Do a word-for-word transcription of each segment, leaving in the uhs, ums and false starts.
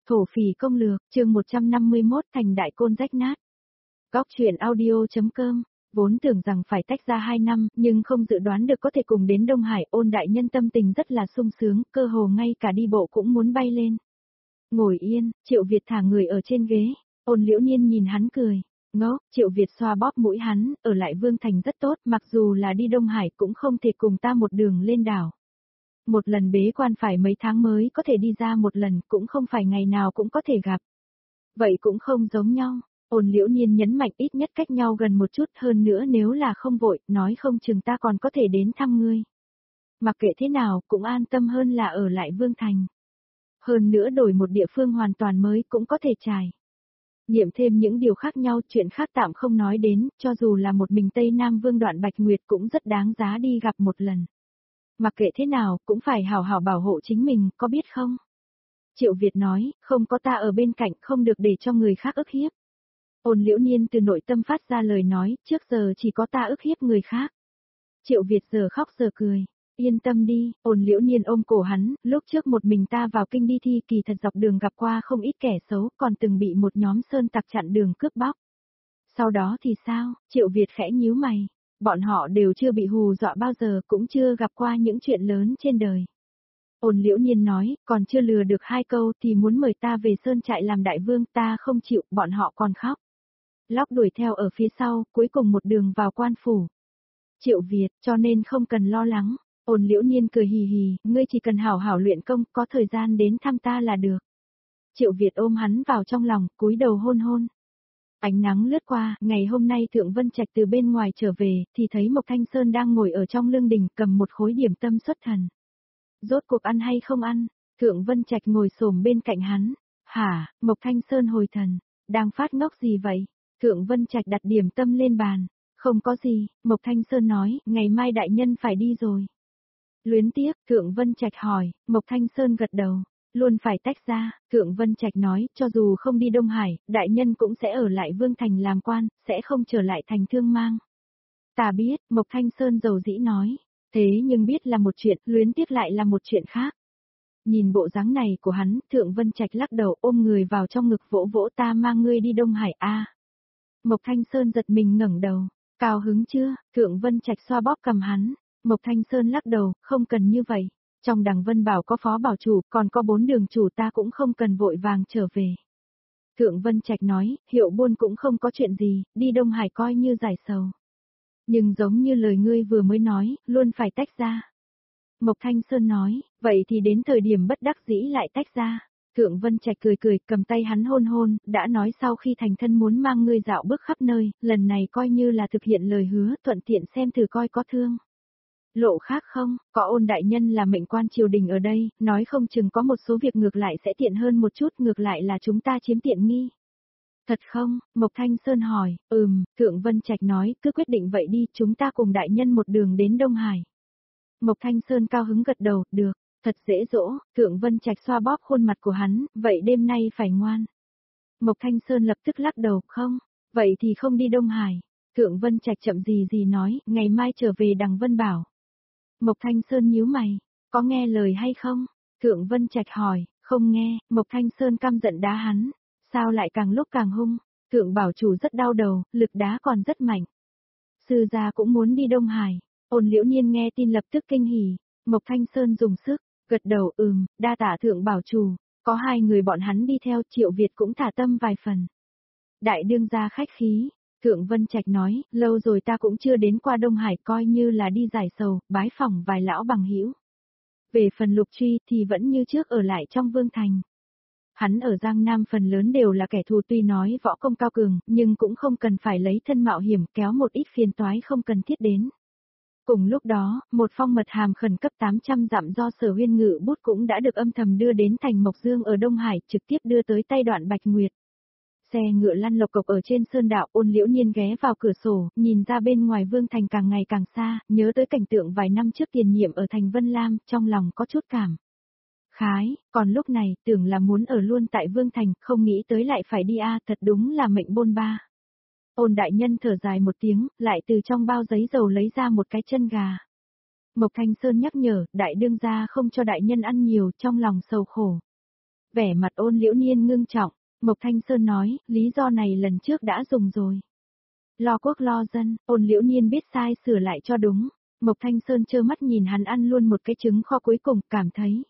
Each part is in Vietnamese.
Thổ phỉ công lược, chương một trăm năm mươi mốt thành đại côn rách nát. Góc truyện audio.com, vốn tưởng rằng phải tách ra hai năm, nhưng không dự đoán được có thể cùng đến Đông Hải. Ôn đại nhân tâm tình rất là sung sướng, cơ hồ ngay cả đi bộ cũng muốn bay lên. Ngồi yên, Triệu Việt thả người ở trên ghế, Ôn Liễu Niên nhìn hắn cười. Ngốc, Triệu Việt xoa bóp mũi hắn, ở lại Vương Thành rất tốt, mặc dù là đi Đông Hải cũng không thể cùng ta một đường lên đảo. Một lần bế quan phải mấy tháng mới có thể đi ra một lần, cũng không phải ngày nào cũng có thể gặp. Vậy cũng không giống nhau, Ôn Liễu Niên nhấn mạnh, ít nhất cách nhau gần một chút, hơn nữa nếu là không vội, nói không chừng ta còn có thể đến thăm ngươi. Mặc kệ thế nào, cũng an tâm hơn là ở lại Vương Thành. Hơn nữa đổi một địa phương hoàn toàn mới cũng có thể trải nghiệm thêm những điều khác nhau, chuyện khác tạm không nói đến, cho dù là một mình Tây Nam Vương Đoạn Bạch Nguyệt cũng rất đáng giá đi gặp một lần. Mặc kệ thế nào, cũng phải hảo hảo bảo hộ chính mình, có biết không? Triệu Việt nói, không có ta ở bên cạnh, không được để cho người khác ức hiếp. Ôn Liễu Niên từ nội tâm phát ra lời nói, trước giờ chỉ có ta ức hiếp người khác. Triệu Việt giờ khóc giờ cười. Yên tâm đi, Ôn Liễu Niên ôm cổ hắn, lúc trước một mình ta vào kinh đi thi kỳ thật dọc đường gặp qua không ít kẻ xấu, còn từng bị một nhóm sơn tặc chặn đường cướp bóc. Sau đó thì sao? Triệu Việt khẽ nhíu mày. Bọn họ đều chưa bị hù dọa bao giờ, cũng chưa gặp qua những chuyện lớn trên đời. Ôn Liễu Niên nói, còn chưa lừa được hai câu thì muốn mời ta về sơn trại làm đại vương, ta không chịu, bọn họ còn khóc. Lóc đuổi theo ở phía sau, cuối cùng một đường vào quan phủ. Triệu Việt, cho nên không cần lo lắng. Ôn Liễu Niên cười hì hì, ngươi chỉ cần hảo hảo luyện công, có thời gian đến thăm ta là được. Triệu Việt ôm hắn vào trong lòng, cúi đầu hôn hôn. Ánh nắng lướt qua, ngày hôm nay Thượng Vân Trạch từ bên ngoài trở về, thì thấy Mộc Thanh Sơn đang ngồi ở trong lương đình cầm một khối điểm tâm xuất thần. Rốt cuộc ăn hay không ăn? Thượng Vân Trạch ngồi xổm bên cạnh hắn. Hả? Mộc Thanh Sơn hồi thần. Đang phát ngốc gì vậy? Thượng Vân Trạch đặt điểm tâm lên bàn. Không có gì, Mộc Thanh Sơn nói, ngày mai đại nhân phải đi rồi. Luyến tiếc, Thượng Vân Trạch hỏi, Mộc Thanh Sơn gật đầu. Luôn phải tách ra, Thượng Vân Trạch nói, cho dù không đi Đông Hải, đại nhân cũng sẽ ở lại Vương Thành làm quan, sẽ không trở lại thành Thương Mang. Ta biết, Mộc Thanh Sơn dầu dĩ nói, thế nhưng biết là một chuyện, luyến tiếc lại là một chuyện khác. Nhìn bộ dáng này của hắn, Thượng Vân Trạch lắc đầu ôm người vào trong ngực vỗ vỗ, ta mang ngươi đi Đông Hải a. Mộc Thanh Sơn giật mình ngẩng đầu, cao hứng chưa? Thượng Vân Trạch xoa bóp cầm hắn, Mộc Thanh Sơn lắc đầu, không cần như vậy. Trong Đằng Vân Bảo có phó bảo chủ, còn có bốn đường chủ, ta cũng không cần vội vàng trở về. Thượng Vân Trạch nói, Hiệu Buôn cũng không có chuyện gì, đi Đông Hải coi như giải sầu. Nhưng giống như lời ngươi vừa mới nói, luôn phải tách ra. Mộc Thanh Sơn nói, vậy thì đến thời điểm bất đắc dĩ lại tách ra. Thượng Vân Trạch cười cười, cầm tay hắn hôn hôn, đã nói sau khi thành thân muốn mang ngươi dạo bước khắp nơi, lần này coi như là thực hiện lời hứa, thuận tiện xem thử coi có thương lộ khác không, có Ôn đại nhân là mệnh quan triều đình ở đây, nói không chừng có một số việc ngược lại sẽ tiện hơn một chút, ngược lại là chúng ta chiếm tiện nghi. Thật không? Mộc Thanh Sơn hỏi, ừm, Thượng Vân Trạch nói, cứ quyết định vậy đi, chúng ta cùng đại nhân một đường đến Đông Hải. Mộc Thanh Sơn cao hứng gật đầu, được, thật dễ dỗ, Thượng Vân Trạch xoa bóp khuôn mặt của hắn, vậy đêm nay phải ngoan. Mộc Thanh Sơn lập tức lắc đầu, không, vậy thì không đi Đông Hải. Thượng Vân Trạch chậm gì gì nói, ngày mai trở về Đằng Vân Bảo. Mộc Thanh Sơn nhíu mày, có nghe lời hay không? Thượng Vân Trạch hỏi, không nghe, Mộc Thanh Sơn căm giận đá hắn, sao lại càng lúc càng hung? Thượng bảo chủ rất đau đầu, lực đá còn rất mạnh. Sư gia cũng muốn đi Đông Hải. Ôn Liễu Niên nghe tin lập tức kinh hỉ, Mộc Thanh Sơn dùng sức, gật đầu ừm, đa tạ Thượng bảo chủ, có hai người bọn hắn đi theo, Triệu Việt cũng thả tâm vài phần. Đại đương gia khách khí. Thượng Vân Trạch nói, lâu rồi ta cũng chưa đến qua Đông Hải, coi như là đi giải sầu, bái phỏng vài lão bằng hữu. Về phần Lục Truy thì vẫn như trước ở lại trong Vương Thành. Hắn ở Giang Nam phần lớn đều là kẻ thù, tuy nói võ công cao cường, nhưng cũng không cần phải lấy thân mạo hiểm kéo một ít phiền toái không cần thiết đến. Cùng lúc đó, một phong mật hàm khẩn cấp tám trăm dặm do Sở Huyên Ngự bút cũng đã được âm thầm đưa đến thành Mộc Dương ở Đông Hải, trực tiếp đưa tới tay Đoạn Bạch Nguyệt. Xe ngựa lăn lộc cộc ở trên sơn đạo, Ôn Liễu Niên ghé vào cửa sổ, nhìn ra bên ngoài Vương Thành càng ngày càng xa, nhớ tới cảnh tượng vài năm trước tiền nhiệm ở thành Vân Lam, trong lòng có chút cảm khái, còn lúc này, tưởng là muốn ở luôn tại Vương Thành, không nghĩ tới lại phải đi a, thật đúng là mệnh bôn ba. Ôn đại nhân thở dài một tiếng, lại từ trong bao giấy dầu lấy ra một cái chân gà. Mộc Thanh Sơn nhắc nhở, đại đương gia không cho đại nhân ăn nhiều, trong lòng sầu khổ. Vẻ mặt Ôn Liễu Niên ngưng trọng, Mộc Thanh Sơn nói, lý do này lần trước đã dùng rồi. Lo quốc lo dân, Ôn Liễu Niên biết sai sửa lại cho đúng. Mộc Thanh Sơn trơ mắt nhìn hắn ăn luôn một cái trứng kho cuối cùng, cảm thấy.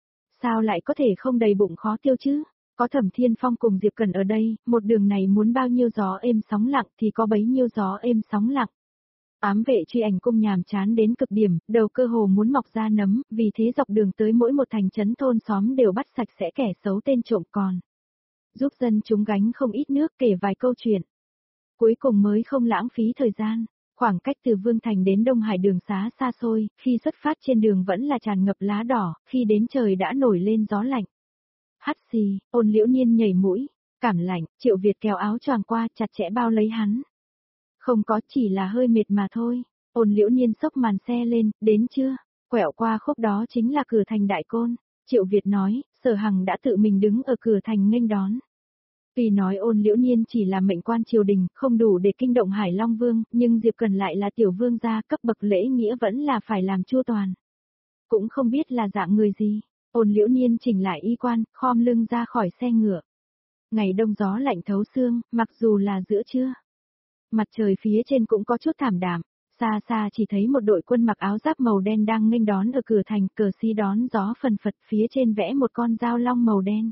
Sao lại có thể không đầy bụng khó tiêu chứ? Có Thẩm Thiên Phong cùng Diệp Cẩn ở đây, một đường này muốn bao nhiêu gió êm sóng lặng thì có bấy nhiêu gió êm sóng lặng. Ám vệ truy ảnh cung nhàm chán đến cực điểm, đầu cơ hồ muốn mọc ra nấm, vì thế dọc đường tới mỗi một thành trấn thôn xóm đều bắt sạch sẽ kẻ xấu tên trộm còn. Giúp dân chúng gánh không ít nước, kể vài câu chuyện. Cuối cùng mới không lãng phí thời gian. Khoảng cách từ Vương Thành đến Đông Hải đường xá xa xôi, khi xuất phát trên đường vẫn là tràn ngập lá đỏ, khi đến trời đã nổi lên gió lạnh. Hắt xì, Ôn Liễu Niên nhảy mũi, cảm lạnh, Triệu Việt kéo áo choàng qua chặt chẽ bao lấy hắn. Không có, chỉ là hơi mệt mà thôi. Ôn Liễu Niên xốc màn xe lên, đến chưa? Quẹo qua khúc đó chính là cửa thành Đại Côn. Triệu Việt nói, Sở Hằng đã tự mình đứng ở cửa thành nghênh đón. Tuy nói Ôn Liễu Niên chỉ là mệnh quan triều đình, không đủ để kinh động Hải Long Vương, nhưng Diệp Cần lại là tiểu vương gia, cấp bậc lễ nghĩa vẫn là phải làm chu toàn. Cũng không biết là dạng người gì. Ôn Liễu Niên chỉnh lại y quan, khom lưng ra khỏi xe ngựa. Ngày đông gió lạnh thấu xương, mặc dù là giữa trưa. Mặt trời phía trên cũng có chút thảm đạm, xa xa chỉ thấy một đội quân mặc áo giáp màu đen đang nghênh đón ở cửa thành, cờ xí đón gió phần phật, phía trên vẽ một con dao long màu đen.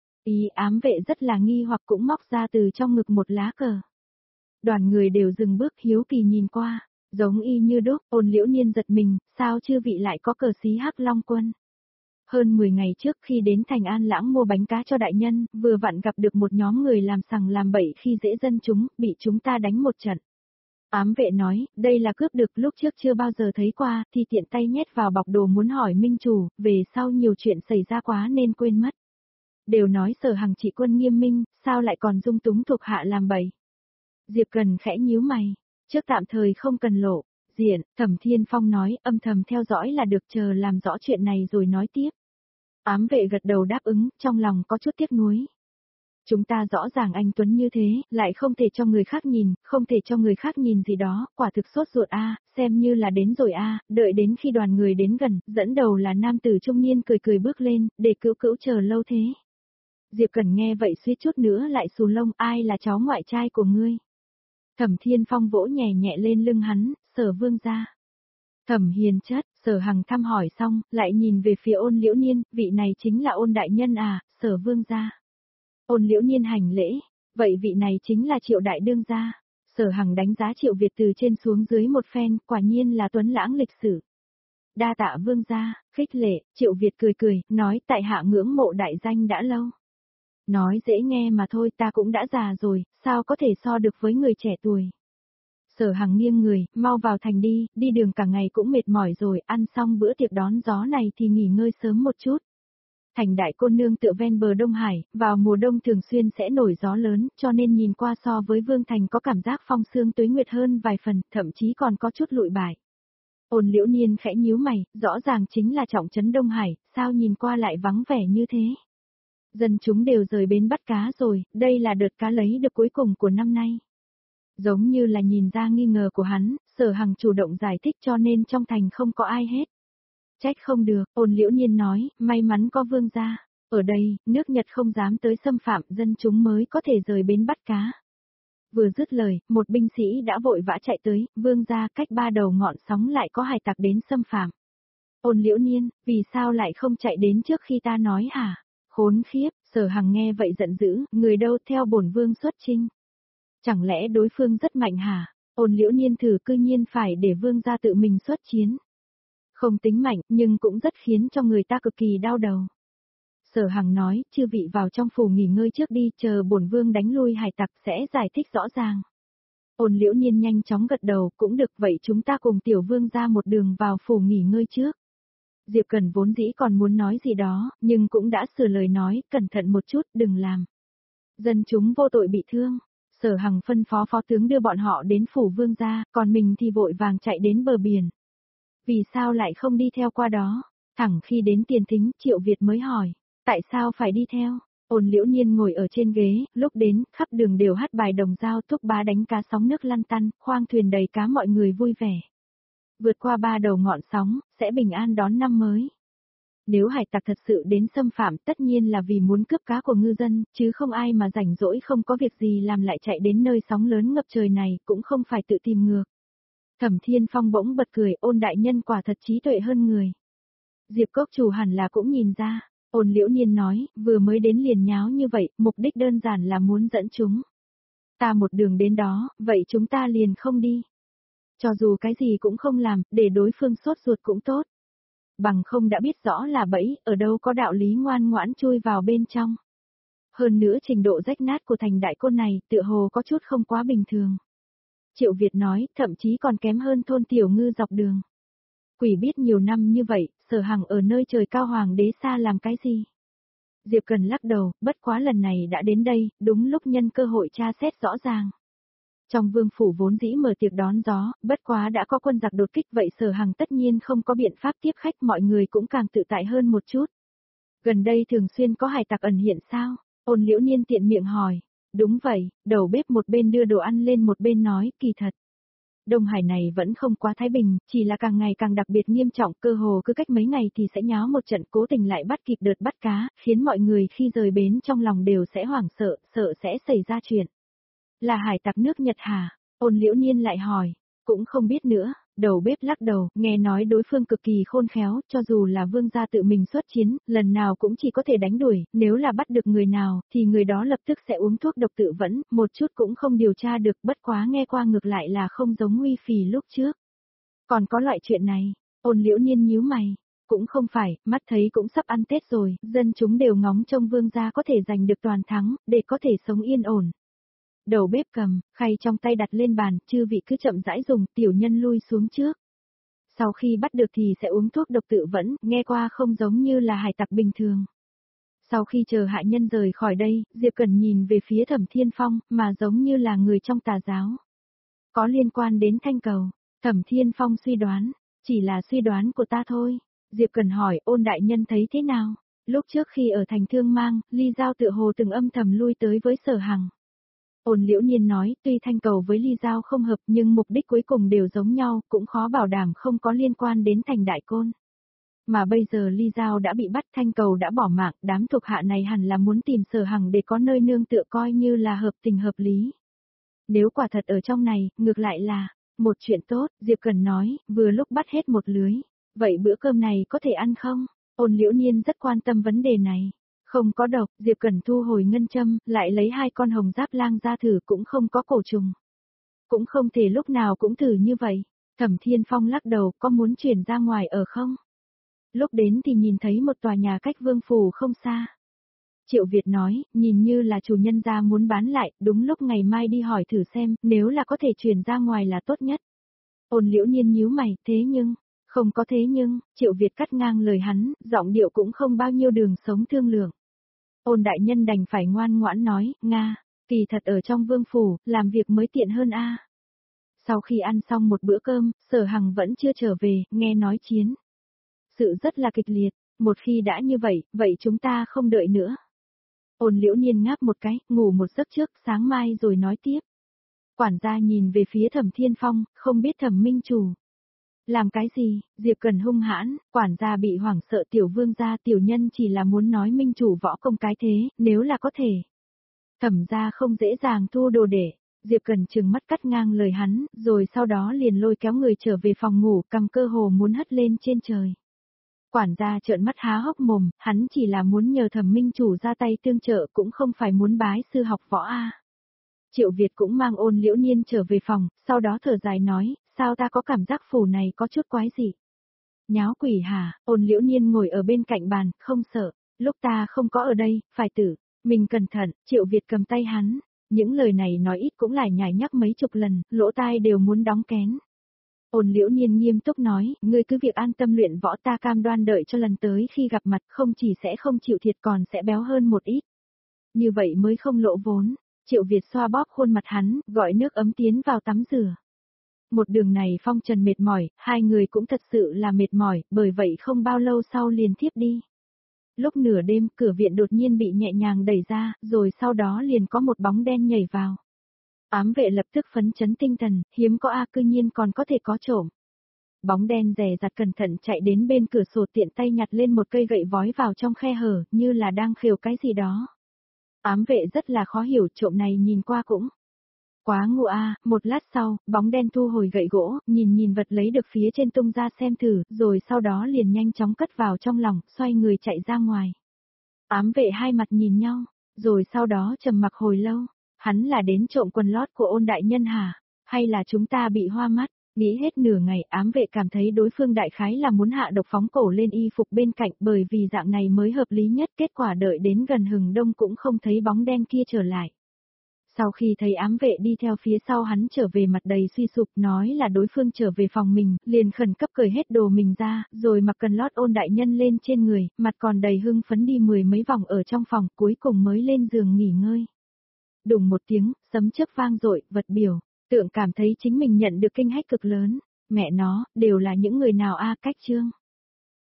Ý ám vệ rất là nghi hoặc cũng móc ra từ trong ngực một lá cờ. Đoàn người đều dừng bước hiếu kỳ nhìn qua, giống y như đúc. Ôn Liễu Niên giật mình, sao chư vị lại có cờ xí Hắc Long quân. Hơn mười ngày trước khi đến thành An Lãng mua bánh cá cho đại nhân, vừa vặn gặp được một nhóm người làm sằng làm bậy khi dễ dân chúng, bị chúng ta đánh một trận. Ám vệ nói, đây là cướp được, lúc trước chưa bao giờ thấy qua, thì tiện tay nhét vào bọc đồ muốn hỏi minh chủ, về sau nhiều chuyện xảy ra quá nên quên mất. Đều nói Sở Hằng trị quân nghiêm minh, sao lại còn dung túng thuộc hạ làm bậy. Diệp Cần khẽ nhíu mày, trước tạm thời không cần lộ diện. Thẩm Thiên Phong nói, âm thầm theo dõi là được, chờ làm rõ chuyện này rồi nói tiếp. Ám vệ gật đầu đáp ứng, trong lòng có chút tiếc nuối. Chúng ta rõ ràng anh Tuấn như thế, lại không thể cho người khác nhìn, không thể cho người khác nhìn gì đó, quả thực sốt ruột a, xem như là đến rồi a. Đợi đến khi đoàn người đến gần, dẫn đầu là nam tử trung niên cười cười bước lên, để Cữu Cữu chờ lâu thế. Diệp Cẩn nghe vậy suýt chút nữa lại xù lông, ai là cháu ngoại trai của ngươi? Thẩm Thiên Phong vỗ nhẹ nhẹ lên lưng hắn, Sở vương gia. Thẩm hiền chất, Sở Hằng thăm hỏi xong, lại nhìn về phía Ôn Liễu Niên, vị này chính là Ôn đại nhân à, Sở vương gia. Ôn Liễu Niên hành lễ, vậy vị này chính là Triệu đại đương gia. Sở Hằng đánh giá Triệu Việt từ trên xuống dưới một phen, quả nhiên là tuấn lãng lịch sử. Đa tạ vương gia, khích lệ. Triệu Việt cười cười, nói tại hạ ngưỡng mộ đại danh đã lâu. Nói dễ nghe mà thôi, ta cũng đã già rồi, sao có thể so được với người trẻ tuổi. Sở Hằng nghiêng người, mau vào thành đi, đi đường cả ngày cũng mệt mỏi rồi, ăn xong bữa tiệc đón gió này thì nghỉ ngơi sớm một chút. Thành Đại Côn nương tựa ven bờ Đông Hải, vào mùa đông thường xuyên sẽ nổi gió lớn, cho nên nhìn qua so với Vương Thành có cảm giác phong sương tuế nguyệt hơn vài phần, thậm chí còn có chút lụi bại. Ôn Liễu Niên khẽ nhíu mày, rõ ràng chính là trọng trấn Đông Hải, sao nhìn qua lại vắng vẻ như thế. Dân chúng đều rời bến bắt cá rồi, đây là đợt cá lấy được cuối cùng của năm nay. Giống như là nhìn ra nghi ngờ của hắn, Sở Hằng chủ động giải thích cho nên trong thành không có ai hết. Trách không được, Ôn Liễu Niên nói, may mắn có vương gia. Ở đây, nước Nhật không dám tới xâm phạm, dân chúng mới có thể rời bến bắt cá. Vừa dứt lời, một binh sĩ đã vội vã chạy tới, vương gia, cách ba đầu ngọn sóng lại có hải tặc đến xâm phạm. Ôn Liễu Niên, vì sao lại không chạy đến trước khi ta nói hả? Khốn khiếp, Sở Hằng nghe vậy giận dữ, người đâu theo bổn vương xuất chinh. Chẳng lẽ đối phương rất mạnh hả? Ôn Liễu Niên thử cư nhiên phải để vương gia tự mình xuất chiến. Không tính mạnh, nhưng cũng rất khiến cho người ta cực kỳ đau đầu. Sở Hằng nói, chư vị vào trong phủ nghỉ ngơi trước đi, chờ bổn vương đánh lui hải tặc sẽ giải thích rõ ràng. Ôn Liễu Niên nhanh chóng gật đầu, cũng được, vậy chúng ta cùng tiểu vương ra một đường vào phủ nghỉ ngơi trước. Diệp Cẩn vốn dĩ còn muốn nói gì đó, nhưng cũng đã sửa lời nói, cẩn thận một chút, đừng làm. Dân chúng vô tội bị thương. Sở Hằng phân phó phó tướng đưa bọn họ đến phủ vương gia, còn mình thì vội vàng chạy đến bờ biển. Vì sao lại không đi theo qua đó? Thẳng khi đến Tiền Thính, Triệu Việt mới hỏi, tại sao phải đi theo? Ôn Liễu Niên ngồi ở trên ghế, lúc đến, khắp đường đều hát bài đồng dao, thúc bá đánh cá sóng nước lăn tăn, khoang thuyền đầy cá, mọi người vui vẻ. Vượt qua ba đầu ngọn sóng, sẽ bình an đón năm mới. Nếu hải tặc thật sự đến xâm phạm tất nhiên là vì muốn cướp cá của ngư dân, chứ không ai mà rảnh rỗi không có việc gì làm lại chạy đến nơi sóng lớn ngập trời này, cũng không phải tự tìm ngược. Thẩm Thiên Phong bỗng bật cười, Ôn đại nhân quả thật trí tuệ hơn người. Diệp Cốc chủ hẳn là cũng nhìn ra, Ôn Liễu Niên nói, vừa mới đến liền nháo như vậy, mục đích đơn giản là muốn dẫn chúng ta một đường đến đó, vậy chúng ta liền không đi. Cho dù cái gì cũng không làm, để đối phương sốt ruột cũng tốt. Bằng không đã biết rõ là bẫy, ở đâu có đạo lý ngoan ngoãn chui vào bên trong. Hơn nữa trình độ rách nát của thành đại côn này, tựa hồ có chút không quá bình thường. Triệu Việt nói, thậm chí còn kém hơn thôn tiểu ngư dọc đường. Quỷ biết nhiều năm như vậy, Sở Hằng ở nơi trời cao hoàng đế xa làm cái gì? Diệp Cần lắc đầu, bất quá lần này đã đến đây, đúng lúc nhân cơ hội tra xét rõ ràng. Trong vương phủ vốn dĩ mở tiệc đón gió, bất quá đã có quân giặc đột kích vậy Sở Hằng tất nhiên không có biện pháp tiếp khách, mọi người cũng càng tự tại hơn một chút. Gần đây thường xuyên có hải tặc ẩn hiện sao? Ôn Liễu Niên tiện miệng hỏi. Đúng vậy, đầu bếp một bên đưa đồ ăn lên một bên nói, kỳ thật. Đông Hải này vẫn không quá thái bình, chỉ là càng ngày càng đặc biệt nghiêm trọng, cơ hồ cứ cách mấy ngày thì sẽ nháo một trận, cố tình lại bắt kịp đợt bắt cá, khiến mọi người khi rời bến trong lòng đều sẽ hoảng sợ, sợ sẽ xảy ra chuyện. Là hải tặc nước Nhật hả? Ôn Liễu Niên lại hỏi, cũng không biết nữa, đầu bếp lắc đầu, nghe nói đối phương cực kỳ khôn khéo, cho dù là vương gia tự mình xuất chiến, lần nào cũng chỉ có thể đánh đuổi, nếu là bắt được người nào, thì người đó lập tức sẽ uống thuốc độc tự vẫn, một chút cũng không điều tra được, bất quá nghe qua ngược lại là không giống Nguy Phì lúc trước. Còn có loại chuyện này, Ôn Liễu Niên nhíu mày, cũng không phải, mắt thấy cũng sắp ăn Tết rồi, dân chúng đều ngóng trông vương gia có thể giành được toàn thắng, để có thể sống yên ổn. Đầu bếp cầm, khay trong tay đặt lên bàn, chư vị cứ chậm rãi dùng, tiểu nhân lui xuống trước. Sau khi bắt được thì sẽ uống thuốc độc tự vẫn, nghe qua không giống như là hải tặc bình thường. Sau khi chờ hạ nhân rời khỏi đây, Diệp Cẩn nhìn về phía Thẩm Thiên Phong, mà giống như là người trong tà giáo. Có liên quan đến thanh cầu, Thẩm Thiên Phong suy đoán, chỉ là suy đoán của ta thôi. Diệp Cẩn hỏi, Ôn đại nhân thấy thế nào? Lúc trước khi ở thành Thương Mang, Ly Giao tựa hồ từng âm thầm lui tới với Sở Hằng. Ôn Liễu Niên nói, tuy thanh cầu với Ly Giao không hợp nhưng mục đích cuối cùng đều giống nhau, cũng khó bảo đảm không có liên quan đến thành đại côn. Mà bây giờ Ly Giao đã bị bắt, thanh cầu đã bỏ mạng, đám thuộc hạ này hẳn là muốn tìm Sở Hằng để có nơi nương tựa, coi như là hợp tình hợp lý. Nếu quả thật ở trong này, ngược lại là một chuyện tốt, Diệp Cần nói, vừa lúc bắt hết một lưới. Vậy bữa cơm này có thể ăn không? Ôn Liễu Niên rất quan tâm vấn đề này. Không có độc, Diệp Cẩn thu hồi ngân châm, lại lấy hai con hồng giáp lang ra thử, cũng không có cổ trùng. Cũng không thể lúc nào cũng thử như vậy. Thẩm Thiên Phong lắc đầu, có muốn chuyển ra ngoài ở không? Lúc đến thì nhìn thấy một tòa nhà cách vương phủ không xa. Triệu Việt nói, nhìn như là chủ nhân gia muốn bán lại, đúng lúc ngày mai đi hỏi thử xem, nếu là có thể chuyển ra ngoài là tốt nhất. Ôn Liễu Niên nhíu mày, thế nhưng, không có thế nhưng, Triệu Việt cắt ngang lời hắn, giọng điệu cũng không bao nhiêu đường sống thương lượng. Ôn đại nhân đành phải ngoan ngoãn nói, Nga, kỳ thật ở trong vương phủ, làm việc mới tiện hơn a. Sau khi ăn xong một bữa cơm, Sở Hằng vẫn chưa trở về, nghe nói chiến. Sự rất là kịch liệt, một khi đã như vậy, vậy chúng ta không đợi nữa. Ôn Liễu Niên ngáp một cái, ngủ một giấc trước, sáng mai rồi nói tiếp. Quản gia nhìn về phía Thẩm Thiên Phong, không biết Thẩm Minh Chủ làm cái gì? Diệp Cần hung hãn, quản gia bị hoảng sợ, tiểu vương gia, tiểu nhân chỉ là muốn nói Minh Chủ võ công cái thế, nếu là có thể. Thẩm gia không dễ dàng thu đồ để. Diệp Cần trừng mắt cắt ngang lời hắn, rồi sau đó liền lôi kéo người trở về phòng ngủ, cầm cơ hồ muốn hất lên trên trời. Quản gia trợn mắt há hốc mồm, hắn chỉ là muốn nhờ Thẩm Minh Chủ ra tay tương trợ, cũng không phải muốn bái sư học võ a. Triệu Việt cũng mang Ôn Liễu Niên trở về phòng, sau đó thở dài nói, sao ta có cảm giác phủ này có chút quái dị. Nháo quỷ hả? Ôn Liễu Niên ngồi ở bên cạnh bàn, không sợ, lúc ta không có ở đây, phải tử, mình cẩn thận. Triệu Việt cầm tay hắn, những lời này nói ít cũng lại nhải nhắc mấy chục lần, lỗ tai đều muốn đóng kén. Ôn Liễu Niên nghiêm túc nói, ngươi cứ việc an tâm luyện võ, ta cam đoan đợi cho lần tới khi gặp mặt không chỉ sẽ không chịu thiệt còn sẽ béo hơn một ít. Như vậy mới không lỗ vốn. Triệu Việt xoa bóp khuôn mặt hắn, gọi nước ấm tiến vào tắm rửa. Một đường này phong trần mệt mỏi, hai người cũng thật sự là mệt mỏi, bởi vậy không bao lâu sau liền thiếp đi. Lúc nửa đêm, cửa viện đột nhiên bị nhẹ nhàng đẩy ra, rồi sau đó liền có một bóng đen nhảy vào. Ám vệ lập tức phấn chấn tinh thần, hiếm có a, cư nhiên còn có thể có trộm. Bóng đen dè dặt cẩn thận chạy đến bên cửa sổ tiện tay nhặt lên một cây gậy vói vào trong khe hở, như là đang khều cái gì đó. Ám vệ rất là khó hiểu, trộm này nhìn qua cũng quá ngu a. Một lát sau, bóng đen thu hồi gậy gỗ, nhìn nhìn vật lấy được phía trên tung ra xem thử, rồi sau đó liền nhanh chóng cất vào trong lòng, xoay người chạy ra ngoài. Ám vệ hai mặt nhìn nhau, rồi sau đó trầm mặc hồi lâu. Hắn là đến trộm quần lót của Ôn đại nhân hả? Hay là chúng ta bị hoa mắt? Nghĩ hết nửa ngày, ám vệ cảm thấy đối phương đại khái là muốn hạ độc phóng cổ lên y phục bên cạnh, bởi vì dạng này mới hợp lý nhất. Kết quả đợi đến gần hừng đông cũng không thấy bóng đen kia trở lại. Sau khi thấy ám vệ đi theo phía sau hắn trở về mặt đầy suy sụp, nói là đối phương trở về phòng mình, liền khẩn cấp cởi hết đồ mình ra, rồi mặc quần lót Ôn đại nhân lên trên người, mặt còn đầy hưng phấn đi mười mấy vòng ở trong phòng, cuối cùng mới lên giường nghỉ ngơi. Đùng một tiếng, sấm chớp vang dội, vật biểu, tượng cảm thấy chính mình nhận được kinh hách cực lớn. Mẹ nó, đều là những người nào a, cách chương.